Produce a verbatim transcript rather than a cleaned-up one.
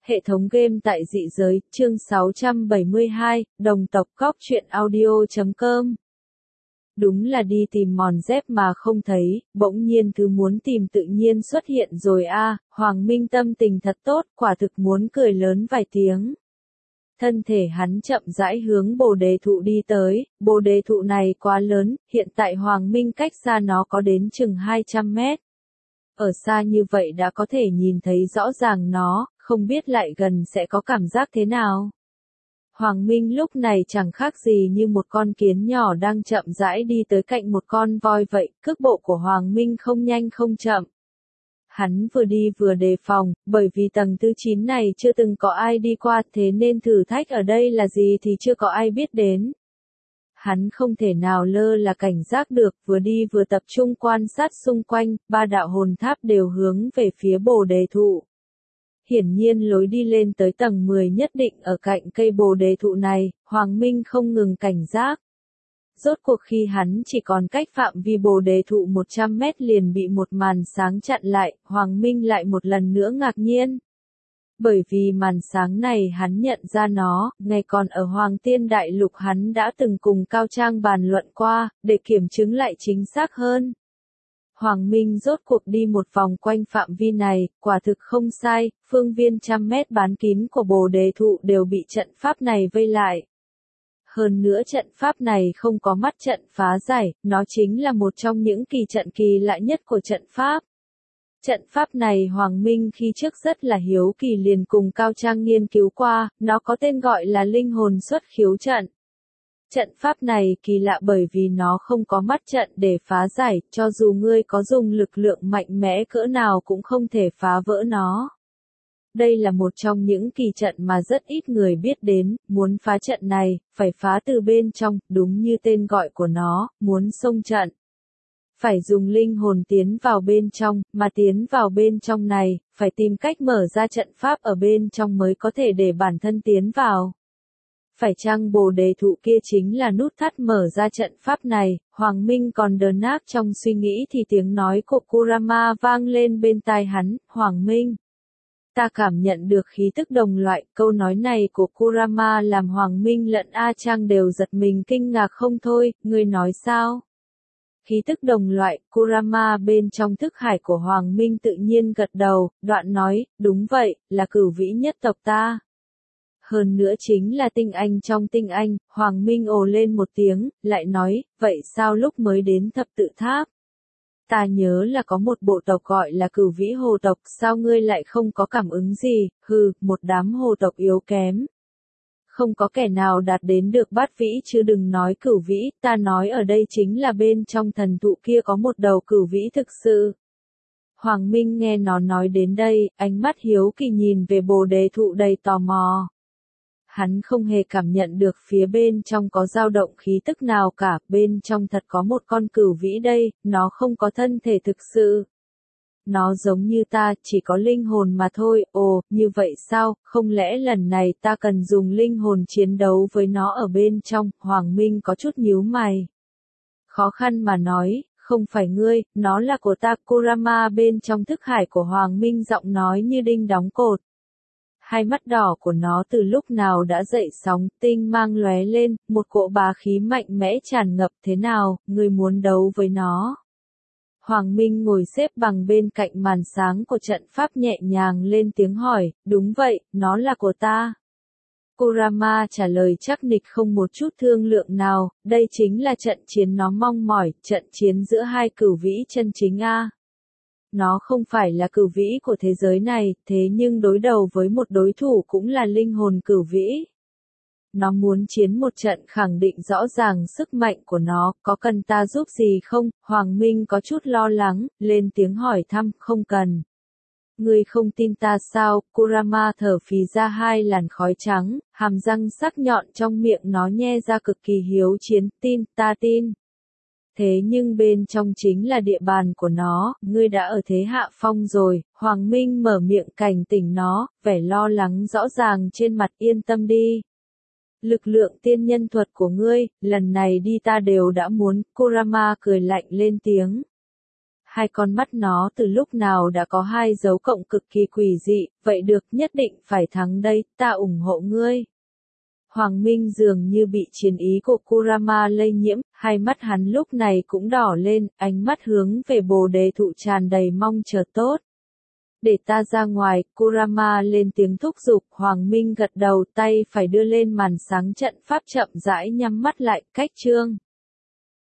Hệ thống game tại dị giới, chương sáu trăm bảy mươi hai, đồng tộc Cóc truyện audio chấm com. Đúng là đi tìm mòn dép mà không thấy, bỗng nhiên thứ muốn tìm tự nhiên xuất hiện rồi a. À, Hoàng Minh tâm tình thật tốt, quả thực muốn cười lớn vài tiếng. Thân thể hắn chậm rãi hướng bồ đề thụ đi tới, bồ đề thụ này quá lớn, hiện tại Hoàng Minh cách xa nó có đến chừng hai trăm mét. Ở xa như vậy đã có thể nhìn thấy rõ ràng nó, không biết lại gần sẽ có cảm giác thế nào. Hoàng Minh lúc này chẳng khác gì như một con kiến nhỏ đang chậm rãi đi tới cạnh một con voi vậy, cước bộ của Hoàng Minh không nhanh không chậm. Hắn vừa đi vừa đề phòng, bởi vì tầng thứ chín này chưa từng có ai đi qua, thế nên thử thách ở đây là gì thì chưa có ai biết đến. Hắn không thể nào lơ là cảnh giác được, vừa đi vừa tập trung quan sát xung quanh, ba đạo hồn tháp đều hướng về phía bồ đề thụ. Hiển nhiên lối đi lên tới tầng mười nhất định ở cạnh cây bồ đề thụ này, Hoàng Minh không ngừng cảnh giác. Rốt cuộc khi hắn chỉ còn cách phạm vi bồ đề thụ một trăm mét liền bị một màn sáng chặn lại, Hoàng Minh lại một lần nữa ngạc nhiên. Bởi vì màn sáng này hắn nhận ra nó, ngày còn ở Hoàng Tiên Đại Lục hắn đã từng cùng Cao Trang bàn luận qua, để kiểm chứng lại chính xác hơn. Hoàng Minh rốt cuộc đi một vòng quanh phạm vi này, quả thực không sai, phương viên trăm mét bán kín của bồ đề thụ đều bị trận pháp này vây lại. Hơn nữa trận pháp này không có mắt trận phá giải, nó chính là một trong những kỳ trận kỳ lạ nhất của trận pháp. Trận pháp này Hoàng Minh khi trước rất là hiếu kỳ liền cùng Cao Trang nghiên cứu qua, nó có tên gọi là linh hồn xuất khiếu trận. Trận pháp này kỳ lạ bởi vì nó không có mắt trận để phá giải, cho dù ngươi có dùng lực lượng mạnh mẽ cỡ nào cũng không thể phá vỡ nó. Đây là một trong những kỳ trận mà rất ít người biết đến, muốn phá trận này, phải phá từ bên trong, đúng như tên gọi của nó, muốn xông trận. Phải dùng linh hồn tiến vào bên trong, mà tiến vào bên trong này, phải tìm cách mở ra trận pháp ở bên trong mới có thể để bản thân tiến vào. Phải chăng bồ đề thụ kia chính là nút thắt mở ra trận pháp này, Hoàng Minh còn đờ nát trong suy nghĩ thì tiếng nói của Kurama vang lên bên tai hắn, Hoàng Minh. Ta cảm nhận được khí tức đồng loại, câu nói này của Kurama làm Hoàng Minh lẫn A Trang đều giật mình kinh ngạc không thôi, ngươi nói sao? Khí tức đồng loại, Kurama bên trong thức hải của Hoàng Minh tự nhiên gật đầu, đoạn nói, đúng vậy, là cửu vĩ nhất tộc ta. Hơn nữa chính là tinh anh trong tinh anh, Hoàng Minh ồ lên một tiếng, lại nói, vậy sao lúc mới đến thập tự tháp? Ta nhớ là có một bộ tộc gọi là cửu vĩ hồ tộc, sao ngươi lại không có cảm ứng gì, hừ, một đám hồ tộc yếu kém. Không có kẻ nào đạt đến được bát vĩ chứ đừng nói cửu vĩ, ta nói ở đây chính là bên trong thần thụ kia có một đầu cửu vĩ thực sự. Hoàng Minh nghe nó nói đến đây, ánh mắt hiếu kỳ nhìn về bồ đề thụ đầy tò mò. Hắn không hề cảm nhận được phía bên trong có dao động khí tức nào cả, bên trong thật có một con cửu vĩ đây, nó không có thân thể thực sự. Nó giống như ta, chỉ có linh hồn mà thôi, ồ, như vậy sao, không lẽ lần này ta cần dùng linh hồn chiến đấu với nó ở bên trong, Hoàng Minh có chút nhíu mày. Khó khăn mà nói, không phải ngươi, nó là của ta, Kurama bên trong thức hải của Hoàng Minh giọng nói như đinh đóng cột. Hai mắt đỏ của nó từ lúc nào đã dậy sóng, tinh mang lóe lên, một cỗ bá khí mạnh mẽ tràn ngập thế nào, ngươi muốn đấu với nó. Hoàng Minh ngồi xếp bằng bên cạnh màn sáng của trận pháp nhẹ nhàng lên tiếng hỏi, đúng vậy, nó là của ta. Kurama trả lời chắc nịch không một chút thương lượng nào, đây chính là trận chiến nó mong mỏi, trận chiến giữa hai cửu vĩ chân chính a. Nó không phải là cửu vĩ của thế giới này, thế nhưng đối đầu với một đối thủ cũng là linh hồn cửu vĩ. Nó muốn chiến một trận khẳng định rõ ràng sức mạnh của nó, có cần ta giúp gì không? Hoàng Minh có chút lo lắng, lên tiếng hỏi thăm, không cần. Ngươi không tin ta sao? Kurama thở phì ra hai làn khói trắng, hàm răng sắc nhọn trong miệng nó nhe ra cực kỳ hiếu chiến, tin, ta tin. Thế nhưng bên trong chính là địa bàn của nó, ngươi đã ở thế hạ phong rồi, Hoàng Minh mở miệng cảnh tỉnh nó, vẻ lo lắng rõ ràng trên mặt yên tâm đi. Lực lượng tiên nhân thuật của ngươi, lần này đi ta đều đã muốn, Kurama cười lạnh lên tiếng. hai con mắt nó từ lúc nào đã có hai dấu cộng cực kỳ quỷ dị, vậy được, nhất định phải thắng đây, ta ủng hộ ngươi. Hoàng Minh dường như bị chiến ý của Kurama lây nhiễm, hai mắt hắn lúc này cũng đỏ lên, ánh mắt hướng về bồ đề thụ tràn đầy mong chờ tốt. Để ta ra ngoài, Kurama lên tiếng thúc giục, Hoàng Minh gật đầu, tay phải đưa lên màn sáng trận pháp chậm rãi nhắm mắt lại, cách chương.